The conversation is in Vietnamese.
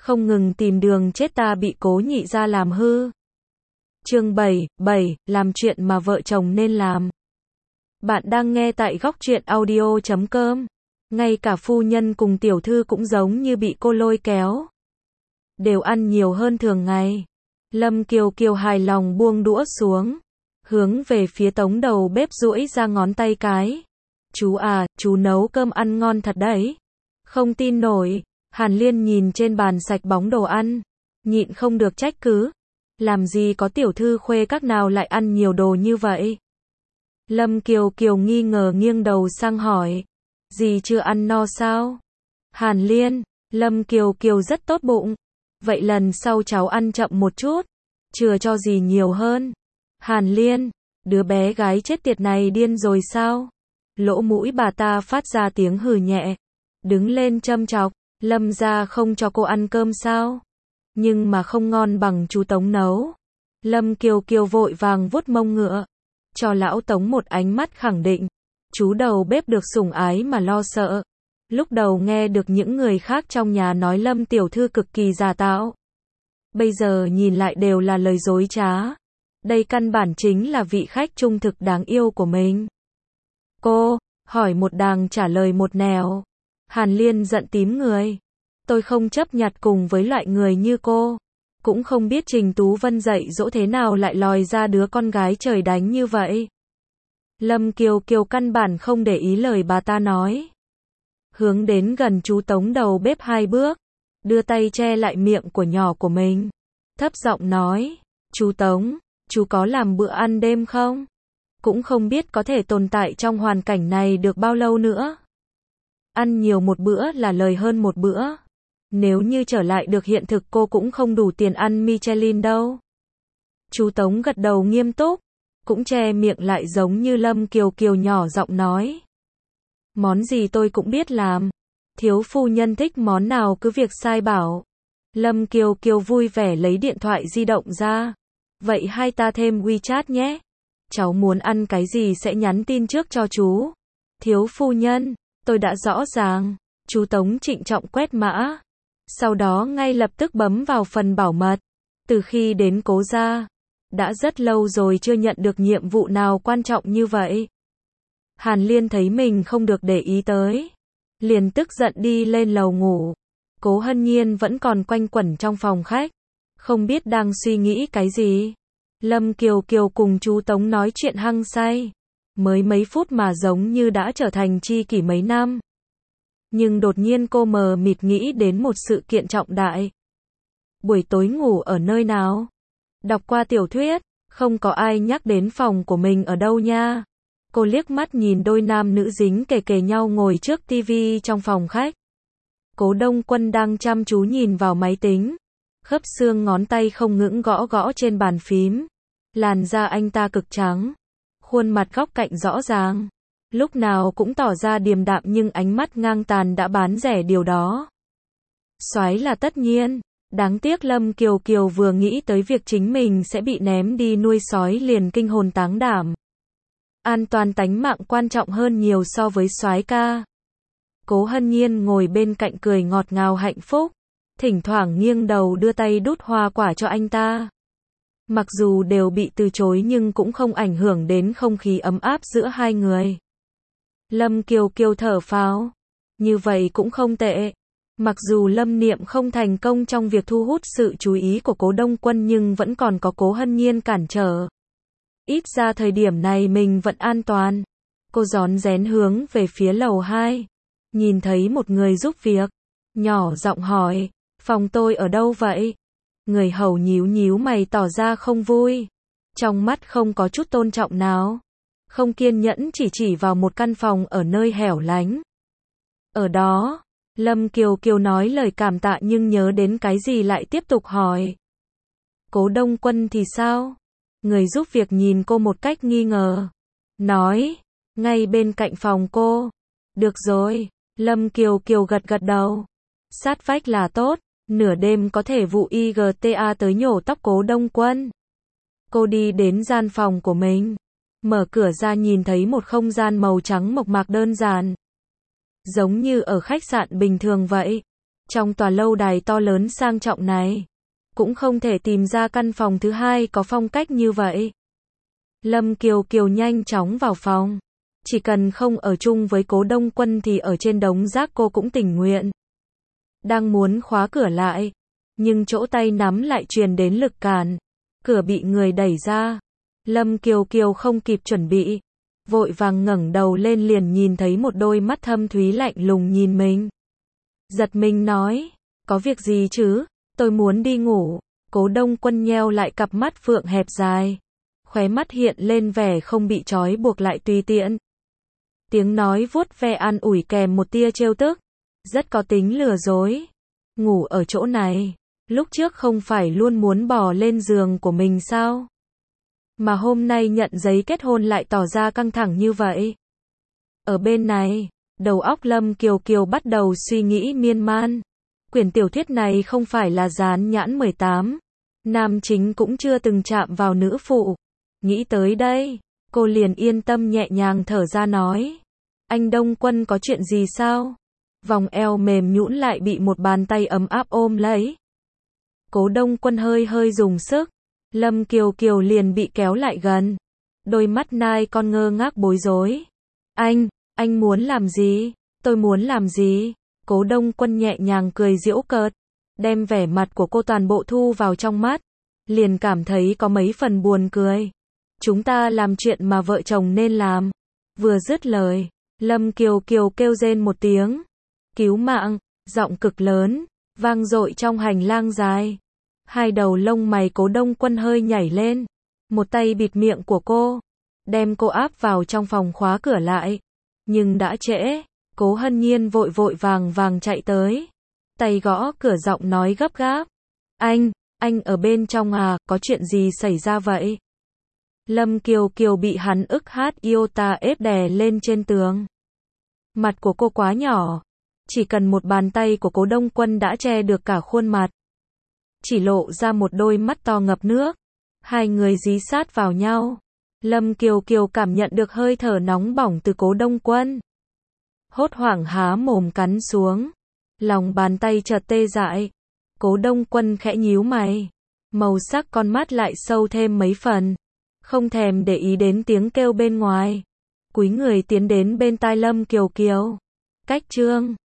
không ngừng tìm đường chết ta bị Cố Nhị gia làm hư. Chương 7, làm chuyện mà vợ chồng nên làm. Bạn đang nghe tại góc truyện audio.com. Ngay cả phu nhân cùng tiểu thư cũng giống như bị cô lôi kéo. Đều ăn nhiều hơn thường ngày. Lâm Kiều Kiều hài lòng buông đũa xuống. Hướng về phía Tống đầu bếp duỗi ra ngón tay cái. Chú à, chú nấu cơm ăn ngon thật đấy. Không tin nổi. Hàn Liên nhìn trên bàn sạch bóng đồ ăn. Nhịn không được trách cứ. Làm gì có tiểu thư khuê các nào lại ăn nhiều đồ như vậy? Lâm Kiều Kiều nghi ngờ nghiêng đầu sang hỏi. Dì chưa ăn no sao? Hàn Liên, Lâm Kiều Kiều rất tốt bụng. Vậy lần sau cháu ăn chậm một chút. Chừa cho dì nhiều hơn. Hàn Liên, đứa bé gái chết tiệt này điên rồi sao? Lỗ mũi bà ta phát ra tiếng hừ nhẹ. Đứng lên châm chọc. Lâm gia không cho cô ăn cơm sao? Nhưng mà không ngon bằng chú Tống nấu. Lâm Kiều Kiều vội vàng vuốt mông ngựa. Cho lão Tống một ánh mắt khẳng định. Chú đầu bếp được sủng ái mà lo sợ. Lúc đầu nghe được những người khác trong nhà nói Lâm tiểu thư cực kỳ giả tạo. Bây giờ nhìn lại đều là lời dối trá. Đây căn bản chính là vị khách trung thực đáng yêu của mình. Cô, hỏi một đàng trả lời một nẻo. Hàn Liên giận tím người. Tôi không chấp nhặt cùng với loại người như cô. Cũng không biết Trình Tú Vân dạy dỗ thế nào lại lòi ra đứa con gái trời đánh như vậy. Lâm Kiều Kiều căn bản không để ý lời bà ta nói. Hướng đến gần chú Tống đầu bếp 2 bước. Đưa tay che lại miệng của nhỏ của mình. Thấp giọng nói. Chú Tống, chú có làm bữa ăn đêm không? Cũng không biết có thể tồn tại trong hoàn cảnh này được bao lâu nữa. Ăn nhiều một bữa là lời hơn một bữa. Nếu như trở lại được hiện thực cô cũng không đủ tiền ăn Michelin đâu. Chú Tống gật đầu nghiêm túc. Cũng che miệng lại giống như Lâm Kiều Kiều nhỏ giọng nói. Món gì tôi cũng biết làm. Thiếu phu nhân thích món nào cứ việc sai bảo. Lâm Kiều Kiều vui vẻ lấy điện thoại di động ra. Vậy hai ta thêm WeChat nhé. Cháu muốn ăn cái gì sẽ nhắn tin trước cho chú. Thiếu phu nhân, tôi đã rõ ràng. Chú Tống trịnh trọng quét mã. Sau đó ngay lập tức bấm vào phần bảo mật. Từ khi đến Cố gia, đã rất lâu rồi chưa nhận được nhiệm vụ nào quan trọng như vậy. Hàn Liên thấy mình không được để ý tới. Liền tức giận đi lên lầu ngủ. Cố Hân Nhiên vẫn còn quanh quẩn trong phòng khách. Không biết đang suy nghĩ cái gì. Lâm Kiều Kiều cùng chú Tống nói chuyện hăng say. Mới mấy phút mà giống như đã trở thành tri kỷ mấy năm. Nhưng đột nhiên cô mờ mịt nghĩ đến một sự kiện trọng đại. Buổi tối ngủ ở nơi nào? Đọc qua tiểu thuyết, không có ai nhắc đến phòng của mình ở đâu nha. Cô liếc mắt nhìn đôi nam nữ dính kề kề nhau ngồi trước tivi trong phòng khách. Cố Đông Quân đang chăm chú nhìn vào máy tính. Khớp xương ngón tay không ngừng gõ gõ trên bàn phím. Làn da anh ta cực trắng. Khuôn mặt góc cạnh rõ ràng. Lúc nào cũng tỏ ra điềm đạm nhưng ánh mắt ngang tàn đã bán rẻ điều đó. Soái là tất nhiên. Đáng tiếc Lâm Kiều Kiều vừa nghĩ tới việc chính mình sẽ bị ném đi nuôi sói liền kinh hồn táng đảm. An toàn tánh mạng quan trọng hơn nhiều so với soái ca. Cố Hân Nhiên ngồi bên cạnh cười ngọt ngào hạnh phúc. Thỉnh thoảng nghiêng đầu đưa tay đút hoa quả cho anh ta. Mặc dù đều bị từ chối nhưng cũng không ảnh hưởng đến không khí ấm áp giữa hai người. Lâm Kiều Kiều thở phào. Như vậy cũng không tệ. Mặc dù Lâm Niệm không thành công trong việc thu hút sự chú ý của Cố Đông Quân nhưng vẫn còn có Cố Hân Nhiên cản trở. Ít ra thời điểm này mình vẫn an toàn. Cô rón rén hướng về phía lầu 2. Nhìn thấy một người giúp việc. Nhỏ giọng hỏi. Phòng tôi ở đâu vậy? Người hầu nhíu nhíu mày tỏ ra không vui. Trong mắt không có chút tôn trọng nào. Không kiên nhẫn chỉ vào một căn phòng ở nơi hẻo lánh. Ở đó, Lâm Kiều Kiều nói lời cảm tạ nhưng nhớ đến cái gì lại tiếp tục hỏi. Cố Đông Quân thì sao? Người giúp việc nhìn cô một cách nghi ngờ. Nói, ngay bên cạnh phòng cô. Được rồi, Lâm Kiều Kiều gật đầu. Sát vách là tốt, nửa đêm có thể vụ IGTA tới nhổ tóc Cố Đông Quân. Cô đi đến gian phòng của mình. Mở cửa ra nhìn thấy một không gian màu trắng mộc mạc đơn giản. Giống như ở khách sạn bình thường vậy. Trong tòa lâu đài to lớn sang trọng này, cũng không thể tìm ra căn phòng thứ hai có phong cách như vậy. Lâm Kiều Kiều nhanh chóng vào phòng. Chỉ cần không ở chung với Cố Đông Quân thì ở trên đống rác cô cũng tình nguyện. Đang muốn khóa cửa lại, nhưng chỗ tay nắm lại truyền đến lực cản. Cửa bị người đẩy ra. Lâm Kiều Kiều không kịp chuẩn bị, vội vàng ngẩng đầu lên liền nhìn thấy một đôi mắt thâm thúy lạnh lùng nhìn mình. Giật mình nói, có việc gì chứ, tôi muốn đi ngủ. Cố Đông Quân nheo lại cặp mắt phượng hẹp dài, khóe mắt hiện lên vẻ không bị trói buộc lại tùy tiện. Tiếng nói vuốt ve an ủi kèm một tia trêu tức, rất có tính lừa dối. Ngủ ở chỗ này, lúc trước không phải luôn muốn bò lên giường của mình sao? Mà hôm nay nhận giấy kết hôn lại tỏ ra căng thẳng như vậy. Ở bên này, đầu óc Lâm Kiều Kiều bắt đầu suy nghĩ miên man. Quyển tiểu thuyết này không phải là dán nhãn 18. Nam chính cũng chưa từng chạm vào nữ phụ. Nghĩ tới đây, cô liền yên tâm nhẹ nhàng thở ra nói. Anh Đông Quân có chuyện gì sao? Vòng eo mềm nhũn lại bị một bàn tay ấm áp ôm lấy. Cố Đông Quân hơi hơi dùng sức. Lâm Kiều Kiều liền bị kéo lại gần. Đôi mắt nai con ngơ ngác bối rối. Anh muốn làm gì? Tôi muốn làm gì? Cố Đông Quân nhẹ nhàng cười giễu cợt, đem vẻ mặt của cô toàn bộ thu vào trong mắt, liền cảm thấy có mấy phần buồn cười. Chúng ta làm chuyện mà vợ chồng nên làm. Vừa dứt lời, Lâm Kiều Kiều kêu rên một tiếng. Cứu mạng, giọng cực lớn, vang dội trong hành lang dài. Hai đầu lông mày Cố Đông Quân hơi nhảy lên, một tay bịt miệng của cô, đem cô áp vào trong phòng khóa cửa lại. Nhưng đã trễ, Cố Hân Nhiên vội vội vàng chạy tới, tay gõ cửa giọng nói gấp gáp. Anh ở bên trong à, có chuyện gì xảy ra vậy? Lâm Kiều Kiều bị hắn ức hát iota ép đè lên trên tường. Mặt của cô quá nhỏ, chỉ cần một bàn tay của Cố Đông Quân đã che được cả khuôn mặt. Chỉ lộ ra một đôi mắt to ngập nước. Hai người dí sát vào nhau. Lâm Kiều Kiều cảm nhận được hơi thở nóng bỏng từ Cố Đông Quân. Hốt hoảng há mồm cắn xuống. Lòng bàn tay chợt tê dại. Cố Đông Quân khẽ nhíu mày. Màu sắc con mắt lại sâu thêm mấy phần. Không thèm để ý đến tiếng kêu bên ngoài. Cúi người tiến đến bên tai Lâm Kiều Kiều. Cách chương